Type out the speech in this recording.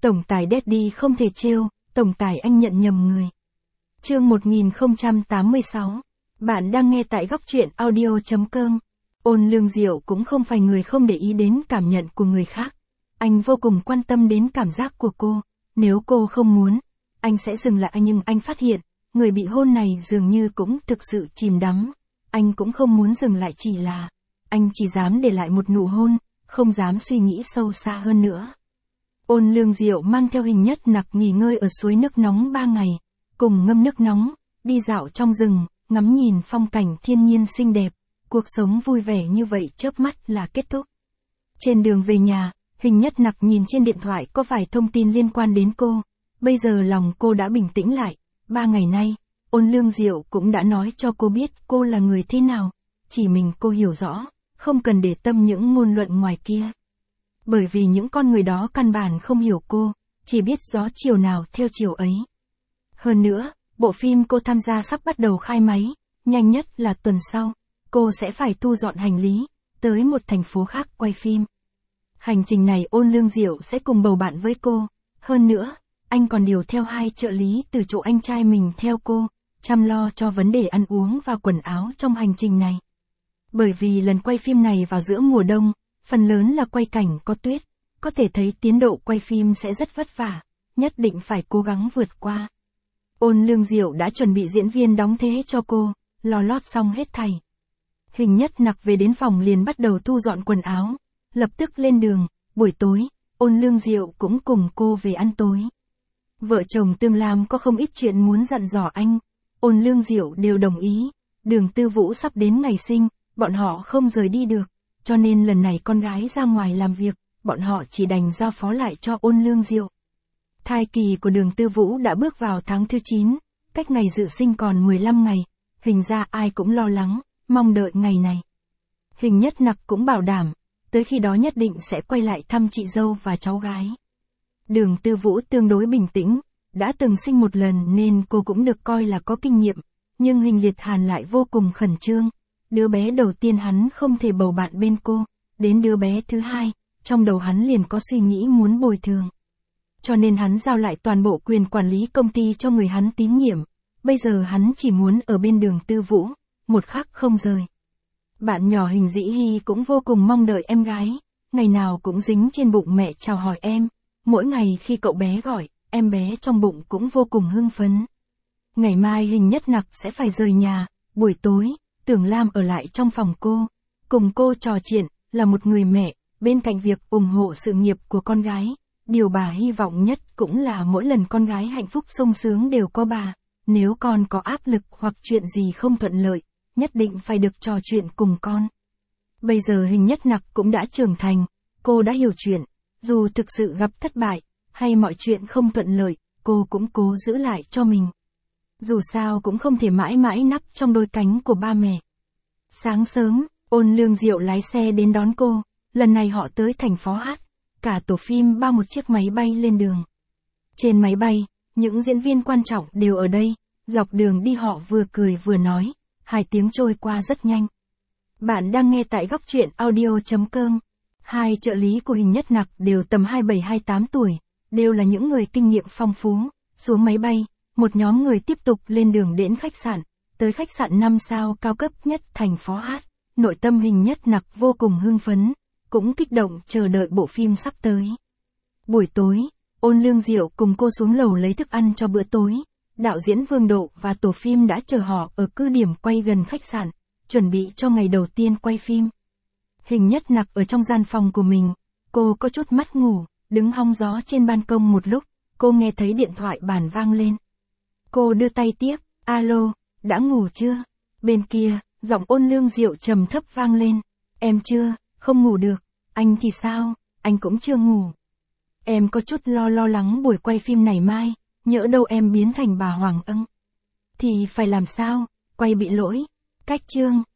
Tổng tài Daddy không thể trêu, tổng tài anh nhận nhầm người. Chương 1086. Bạn đang nghe tại góc truyện audio.com. Ôn Lương Diệu cũng không phải người không để ý đến cảm nhận của người khác. Anh vô cùng quan tâm đến cảm giác của cô. Nếu cô không muốn, anh sẽ dừng lại, nhưng anh phát hiện, người bị hôn này dường như cũng thực sự chìm đắm. Anh cũng không muốn dừng lại, chỉ là anh chỉ dám để lại một nụ hôn, không dám suy nghĩ sâu xa hơn nữa. Ôn Lương Diệu mang theo Hình Nhất Nặc nghỉ ngơi ở suối nước nóng 3 ngày, cùng ngâm nước nóng, đi dạo trong rừng, ngắm nhìn phong cảnh thiên nhiên xinh đẹp, cuộc sống vui vẻ như vậy chớp mắt là kết thúc. Trên đường về nhà, Hình Nhất Nặc nhìn trên điện thoại có vài thông tin liên quan đến cô, bây giờ lòng cô đã bình tĩnh lại. 3 ngày nay, Ôn Lương Diệu cũng đã nói cho cô biết cô là người thế nào, chỉ mình cô hiểu rõ, không cần để tâm những ngôn luận ngoài kia. Bởi vì những con người đó căn bản không hiểu cô, chỉ biết gió chiều nào theo chiều ấy. Hơn nữa, bộ phim cô tham gia sắp bắt đầu khai máy, nhanh nhất là tuần sau, cô sẽ phải thu dọn hành lý, tới một thành phố khác quay phim. Hành trình này Ôn Lương Diệu sẽ cùng bầu bạn với cô, hơn nữa, anh còn điều theo 2 trợ lý từ chỗ anh trai mình theo cô, chăm lo cho vấn đề ăn uống và quần áo trong hành trình này. Bởi vì lần quay phim này vào giữa mùa đông, phần lớn là quay cảnh có tuyết, có thể thấy tiến độ quay phim sẽ rất vất vả, nhất định phải cố gắng vượt qua. Ôn Lương Diệu đã chuẩn bị diễn viên đóng thế cho cô, lo lót xong hết thảy. Hình Nhất Nặc về đến phòng liền bắt đầu thu dọn quần áo, lập tức lên đường. Buổi tối, Ôn Lương Diệu cũng cùng cô về ăn tối. Vợ chồng Tương Lam có không ít chuyện muốn dặn dò anh, Ôn Lương Diệu đều đồng ý. Đường Tư Vũ sắp đến ngày sinh, bọn họ không rời đi được, cho nên lần này con gái ra ngoài làm việc, bọn họ chỉ đành giao phó lại cho Ôn Lương Diệu. Thai kỳ của Đường Tư Vũ đã bước vào tháng thứ 9, cách ngày dự sinh còn 15 ngày, hình ra ai cũng lo lắng, mong đợi ngày này. Hình Nhất Nặc cũng bảo đảm, tới khi đó nhất định sẽ quay lại thăm chị dâu và cháu gái. Đường Tư Vũ tương đối bình tĩnh, đã từng sinh một lần nên cô cũng được coi là có kinh nghiệm, nhưng Hình Liệt Hàn lại vô cùng khẩn trương. Đứa bé đầu tiên hắn không thể bầu bạn bên cô, đến đứa bé thứ hai, trong đầu hắn liền có suy nghĩ muốn bồi thường. Cho nên hắn giao lại toàn bộ quyền quản lý công ty cho người hắn tín nhiệm, bây giờ hắn chỉ muốn ở bên Đường Tư Vũ, một khắc không rời. Bạn nhỏ Hình Dĩ Hi cũng vô cùng mong đợi em gái, ngày nào cũng dính trên bụng mẹ chào hỏi em, mỗi ngày khi cậu bé gọi, em bé trong bụng cũng vô cùng hưng phấn. Ngày mai Hình Nhất Nặc sẽ phải rời nhà, buổi tối, Tưởng Lam ở lại trong phòng cô, cùng cô trò chuyện, là một người mẹ, bên cạnh việc ủng hộ sự nghiệp của con gái, điều bà hy vọng nhất cũng là mỗi lần con gái hạnh phúc sung sướng đều có bà, nếu con có áp lực hoặc chuyện gì không thuận lợi, nhất định phải được trò chuyện cùng con. Bây giờ Hình Nhất Nặc cũng đã trưởng thành, cô đã hiểu chuyện, dù thực sự gặp thất bại, hay mọi chuyện không thuận lợi, cô cũng cố giữ lại cho mình. Dù sao cũng không thể mãi mãi nắp trong đôi cánh của ba mẹ. Sáng sớm, Ôn Lương Diệu lái xe đến đón cô, lần này họ tới thành phố Hát, cả tổ phim bao một chiếc máy bay lên đường. Trên máy bay, những diễn viên quan trọng đều ở đây, dọc đường đi họ vừa cười vừa nói, 2 tiếng trôi qua rất nhanh. Bạn đang nghe tại góc truyện audio.com. 2 trợ lý của Hình Nhất Nặc đều tầm 27-28 tuổi, đều là những người kinh nghiệm phong phú. Xuống máy bay, một nhóm người tiếp tục lên đường đến khách sạn, tới khách sạn 5 sao cao cấp nhất thành phố Hát. Nội tâm Hình Nhất Nặc vô cùng hưng phấn, cũng kích động chờ đợi bộ phim sắp tới. Buổi tối, Ôn Lương Diệu cùng cô xuống lầu lấy thức ăn cho bữa tối. Đạo diễn Vương Độ và tổ phim đã chờ họ ở cứ điểm quay gần khách sạn, chuẩn bị cho ngày đầu tiên quay phim. Hình Nhất Nặc ở trong gian phòng của mình, cô có chút mắt ngủ, đứng hóng gió trên ban công một lúc, cô nghe thấy điện thoại bàn vang lên. Cô đưa tay tiếp, alo, đã ngủ chưa? Bên kia, giọng Ôn Lương Diệu trầm thấp vang lên, em chưa, không ngủ được, anh thì sao, anh cũng chưa ngủ. Em có chút lo lắng buổi quay phim này mai, nhỡ đâu em biến thành bà Hoàng Ân. Thì phải làm sao, quay bị lỗi, cách chương,